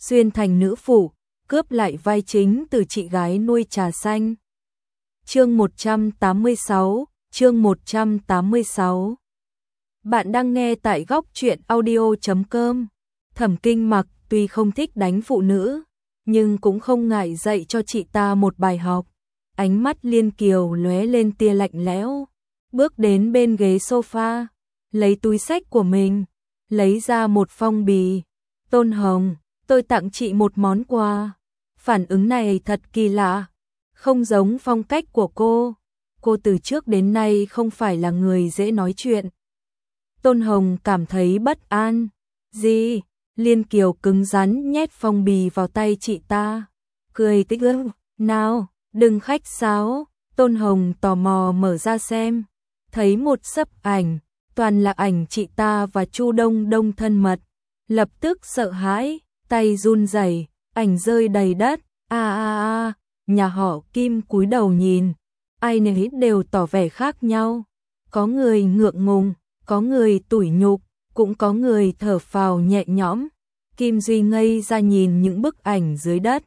xuyên thành nữ phụ, cướp lại vai chính từ chị gái nuôi trà xanh. Chương 186, chương 186. Bạn đang nghe tại góc truyện audio.com. Thẩm Kinh Mặc tuy không thích đánh phụ nữ, nhưng cũng không ngại dạy cho chị ta một bài học. Ánh mắt Liên Kiều lóe lên tia lạnh lẽo, bước đến bên ghế sofa, lấy túi xách của mình, lấy ra một phong bì. Tôn Hồng, tôi tặng chị một món quà. Phản ứng này thật kỳ lạ, không giống phong cách của cô. Cô từ trước đến nay không phải là người dễ nói chuyện. Tôn Hồng cảm thấy bất an. Gì? Liên Kiều cứng rắn nhét phong bì vào tay chị ta, cười tích ức. Nào, đừng khách sáo. Tôn Hồng tò mò mở ra xem, thấy một xấp ảnh, toàn là ảnh chị ta và Chu Đông Đông thân mật. Lập tức sợ hãi, tay run rẩy, ảnh rơi đầy đất. Nhà họ Kim cúi đầu nhìn, ai nấy đều tỏ vẻ khác nhau. Có người ngượng ngùng, có người tủi nhục, cũng có người thở phào nhẹ nhõm. Kim Duy ngây ra nhìn những bức ảnh dưới đất.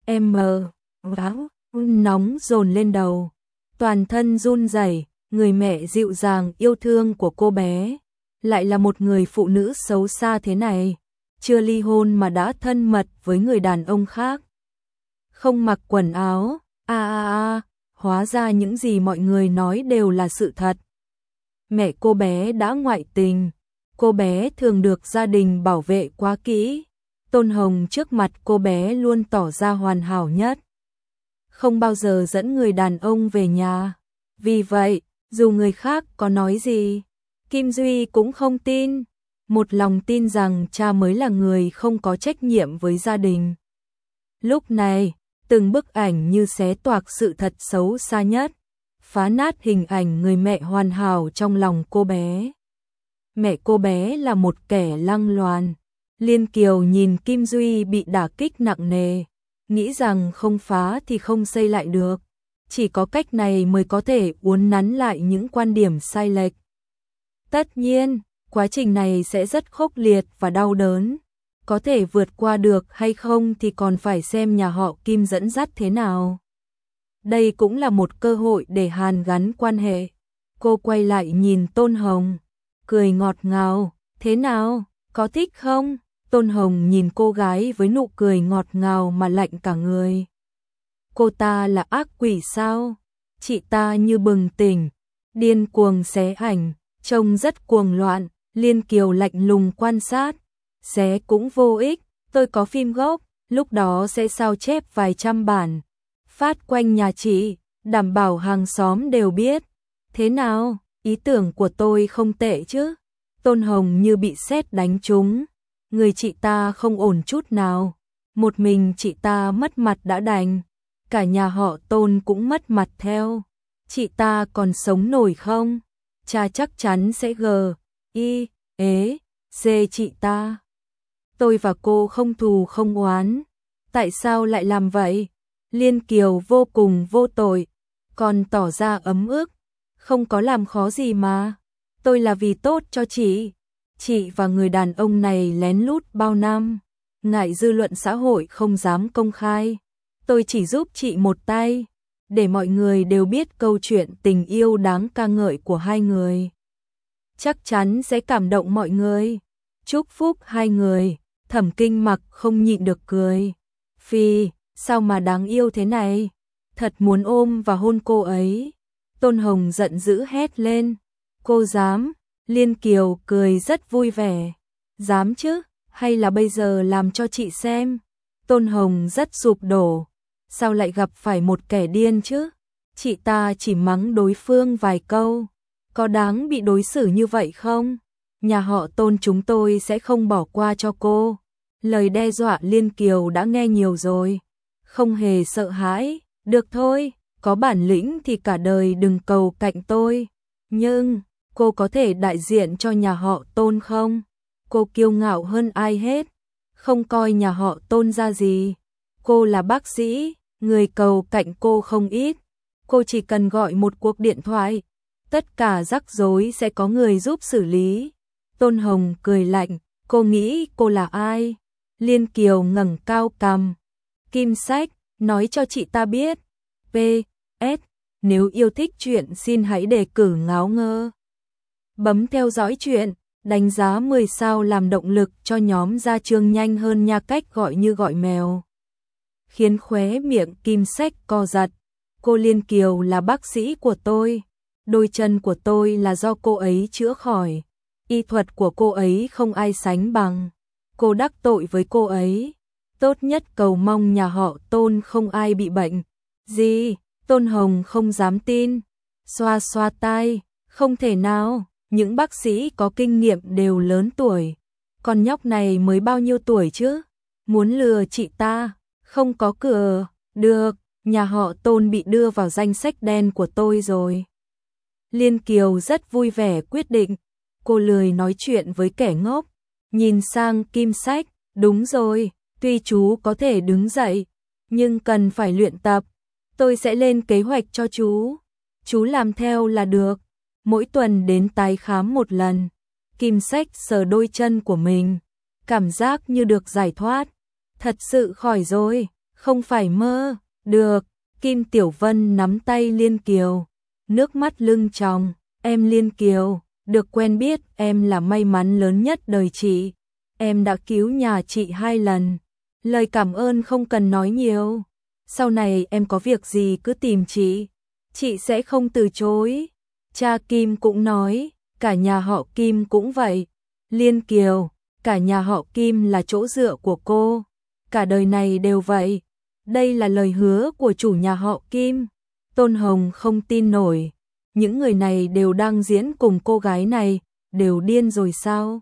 Nóng dồn lên đầu, toàn thân run rẩy. Người mẹ dịu dàng yêu thương của cô bé lại là một người phụ nữ xấu xa thế này, chưa ly hôn mà đã thân mật với người đàn ông khác. Không mặc quần áo, hóa ra những gì mọi người nói đều là sự thật. Mẹ cô bé đã ngoại tình, cô bé thường được gia đình bảo vệ quá kỹ. Tôn Hồng trước mặt cô bé luôn tỏ ra hoàn hảo nhất, không bao giờ dẫn người đàn ông về nhà. Vì vậy, dù người khác có nói gì, Kim Duy cũng không tin, một lòng tin rằng cha mới là người không có trách nhiệm với gia đình. Lúc này, từng bức ảnh như xé toạc sự thật xấu xa nhất, phá nát hình ảnh người mẹ hoàn hảo trong lòng cô bé. Mẹ cô bé là một kẻ lăng loàn. Liên Kiều nhìn Kim Duy bị đả kích nặng nề, nghĩ rằng không phá thì không xây lại được. Chỉ có cách này mới có thể uốn nắn lại những quan điểm sai lệch. Tất nhiên, quá trình này sẽ rất khốc liệt và đau đớn. Có thể vượt qua được hay không thì còn phải xem nhà họ Kim dẫn dắt thế nào. Đây cũng là một cơ hội để hàn gắn quan hệ. Cô quay lại nhìn Tôn Hồng, cười ngọt ngào. Thế nào, có thích không? Tôn Hồng nhìn cô gái với nụ cười ngọt ngào mà lạnh cả người. Cô ta là ác quỷ sao? Chị ta như bừng tỉnh, điên cuồng xé ảnh, trông rất cuồng loạn. Liên Kiều lạnh lùng quan sát. Xé cũng vô ích, tôi có phim gốc, lúc đó sẽ sao chép vài trăm bản, phát quanh nhà chị, đảm bảo hàng xóm đều biết. Thế nào, ý tưởng của tôi không tệ chứ? Tôn Hồng như bị sét đánh trúng. Người chị ta không ổn chút nào. Một mình chị ta mất mặt đã đành, cả nhà họ Tôn cũng mất mặt theo. Chị ta còn sống nổi không? Cha chắc chắn sẽ xê chị ta. Tôi và cô không thù không oán. Tại sao lại làm vậy? Liên Kiều vô cùng vô tội, còn tỏ ra ấm ức. Không có làm khó gì mà. Tôi là vì tốt cho chị. Chị và người đàn ông này lén lút bao năm, ngại dư luận xã hội không dám công khai. Tôi chỉ giúp chị một tay, để mọi người đều biết câu chuyện tình yêu đáng ca ngợi của hai người. Chắc chắn sẽ cảm động mọi người. Chúc phúc hai người. Thẩm Kinh Mặc không nhịn được cười. Phi, sao mà đáng yêu thế này? Thật muốn ôm và hôn cô ấy. Tôn Hồng giận dữ hét lên. Cô dám? Liên Kiều cười rất vui vẻ. Dám chứ, hay là bây giờ làm cho chị xem? Tôn Hồng rất sụp đổ. Sao lại gặp phải một kẻ điên chứ? Chị ta chỉ mắng đối phương vài câu, có đáng bị đối xử như vậy không? Nhà họ Tôn chúng tôi sẽ không bỏ qua cho cô. Lời đe dọa Liên Kiều đã nghe nhiều rồi, không hề sợ hãi. Được thôi, có bản lĩnh thì cả đời đừng cầu cạnh tôi. Nhưng, cô có thể đại diện cho nhà họ Tôn không? Cô kiêu ngạo hơn ai hết, không coi nhà họ Tôn ra gì. Cô là bác sĩ, người cầu cạnh cô không ít. Cô chỉ cần gọi một cuộc điện thoại, tất cả rắc rối sẽ có người giúp xử lý. Tôn Hồng cười lạnh, cô nghĩ cô là ai? Liên Kiều ngẩng cao cằm. Kim Sách, nói cho chị ta biết. PS, nếu yêu thích chuyện xin hãy đề cử Ngáo Ngơ. Bấm theo dõi chuyện, đánh giá 10 sao làm động lực cho nhóm ra chương nhanh hơn nha, cách gọi như gọi mèo. Khiến khóe miệng Kim Sách co giật. Cô Liên Kiều là bác sĩ của tôi. Đôi chân của tôi là do cô ấy chữa khỏi. Y thuật của cô ấy không ai sánh bằng. Cô đắc tội với cô ấy. Tốt nhất cầu mong nhà họ Tôn không ai bị bệnh. Gì? Tôn Hồng không dám tin. Xoa xoa tai. Không thể nào. Những bác sĩ có kinh nghiệm đều lớn tuổi. Con nhóc này mới bao nhiêu tuổi chứ? Muốn lừa chị ta? Không có cửa. Được, nhà họ Tôn bị đưa vào danh sách đen của tôi rồi. Liên Kiều rất vui vẻ quyết định. Cô lười nói chuyện với kẻ ngốc. Nhìn sang Kim Sách. Đúng rồi, tuy chú có thể đứng dậy, nhưng cần phải luyện tập. Tôi sẽ lên kế hoạch cho chú. Chú làm theo là được. Mỗi tuần đến tái khám một lần. Kim Sách sờ đôi chân của mình. Cảm giác như được giải thoát. Thật sự khỏi rồi, không phải mơ. Được, Kim Tiểu Vân nắm tay Liên Kiều. Nước mắt lưng tròng. Em Liên Kiều, được quen biết em là may mắn lớn nhất đời chị. Em đã cứu nhà chị 2 lần. Lời cảm ơn không cần nói nhiều. Sau này em có việc gì cứ tìm chị sẽ không từ chối. Cha Kim cũng nói, cả nhà họ Kim cũng vậy. Liên Kiều, cả nhà họ Kim là chỗ dựa của cô. Cả đời này đều vậy. Đây là lời hứa của chủ nhà họ Kim. Tôn Hồng không tin nổi. Những người này đều đang diễn cùng cô gái này, đều điên rồi sao?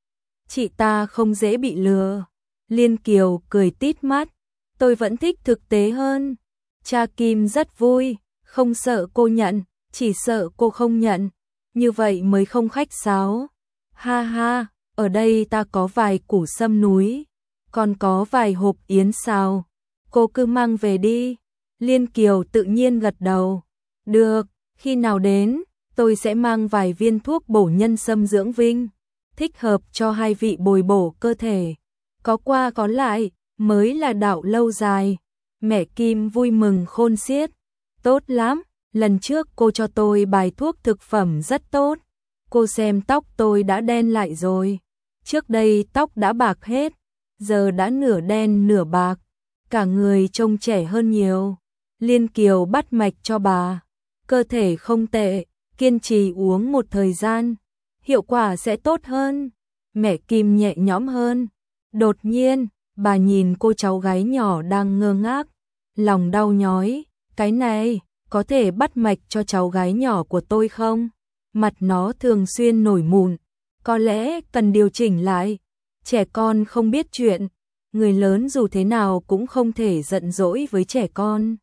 Chị ta không dễ bị lừa. Liên Kiều cười tít mắt. Tôi vẫn thích thực tế hơn. Cha Kim rất vui, không sợ cô nhận, chỉ sợ cô không nhận. Như vậy mới không khách sáo. Ha ha, ở đây ta có vài củ sâm núi, còn có vài hộp yến xào. Cô cứ mang về đi. Liên Kiều tự nhiên gật đầu. Được, khi nào đến, tôi sẽ mang vài viên thuốc bổ nhân sâm dưỡng vinh, thích hợp cho hai vị bồi bổ cơ thể. Có qua có lại, mới là đạo lâu dài. Mẹ Kim vui mừng khôn xiết. Tốt lắm, lần trước cô cho tôi bài thuốc thực phẩm rất tốt. Cô xem tóc tôi đã đen lại rồi. Trước đây tóc đã bạc hết, giờ đã nửa đen nửa bạc. Cả người trông trẻ hơn nhiều. Liên Kiều bắt mạch cho bà. Cơ thể không tệ, kiên trì uống một thời gian, hiệu quả sẽ tốt hơn. Mẹ Kim nhẹ nhõm hơn. Đột nhiên, bà nhìn cô cháu gái nhỏ đang ngơ ngác, lòng đau nhói. Cái này, có thể bắt mạch cho cháu gái nhỏ của tôi không? Mặt nó thường xuyên nổi mụn, có lẽ cần điều chỉnh lại. Trẻ con không biết chuyện, người lớn dù thế nào cũng không thể giận dỗi với trẻ con.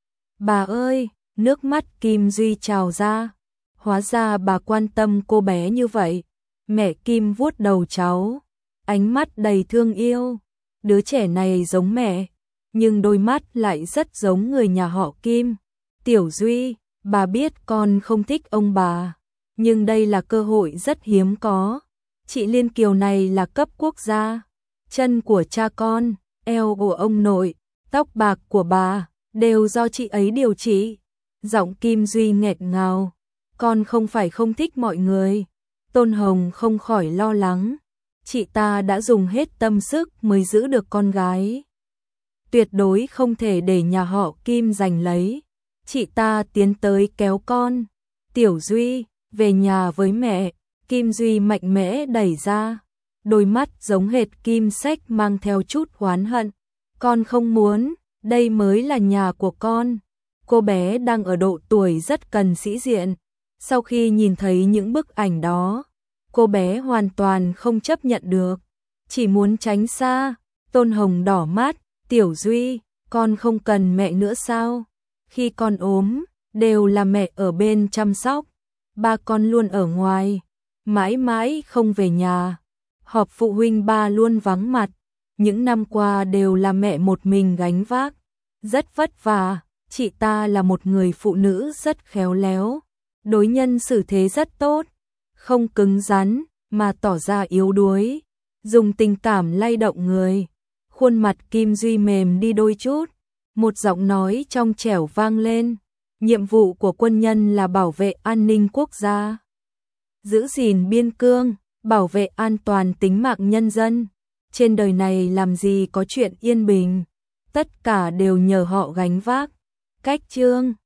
Bà ơi, nước mắt Kim Duy trào ra. Hóa ra bà quan tâm cô bé như vậy. Mẹ Kim vuốt đầu cháu, ánh mắt đầy thương yêu. Đứa trẻ này giống mẹ, nhưng đôi mắt lại rất giống người nhà họ Kim. Tiểu Duy, bà biết con không thích ông bà, nhưng đây là cơ hội rất hiếm có. Chị Liên Kiều này là cấp quốc gia. Chân của cha con, eo của ông nội, tóc bạc của bà, đều do chị ấy điều trị. Giọng Kim Duy nghẹn ngào. Con không phải không thích mọi người. Tôn Hồng không khỏi lo lắng. Chị ta đã dùng hết tâm sức mới giữ được con gái. Tuyệt đối không thể để nhà họ Kim giành lấy. Chị ta tiến tới kéo con. Tiểu Duy, về nhà với mẹ. Kim Duy mạnh mẽ đẩy ra. Đôi mắt giống hệt Kim Sách mang theo chút oán hận. Con không muốn, đây mới là nhà của con. Cô bé đang ở độ tuổi rất cần sĩ diện. Sau khi nhìn thấy những bức ảnh đó, cô bé hoàn toàn không chấp nhận được, chỉ muốn tránh xa. Tôn Hồng đỏ mắt. Tiểu Duy, con không cần mẹ nữa sao? Khi con ốm, đều là mẹ ở bên chăm sóc. Ba con luôn ở ngoài, mãi mãi không về nhà. Họp phụ huynh ba luôn vắng mặt. Những năm qua đều là mẹ một mình gánh vác. Rất vất vả. Chị ta là một người phụ nữ rất khéo léo. Đối nhân xử thế rất tốt. Không cứng rắn, mà tỏ ra yếu đuối. Dùng tình cảm lay động người. Khuôn mặt Kim Duy mềm đi đôi chút, một giọng nói trong trẻo vang lên, nhiệm vụ của quân nhân là bảo vệ an ninh quốc gia, giữ gìn biên cương, bảo vệ an toàn tính mạng nhân dân. Trên đời này làm gì có chuyện yên bình, tất cả đều nhờ họ gánh vác. Cách chương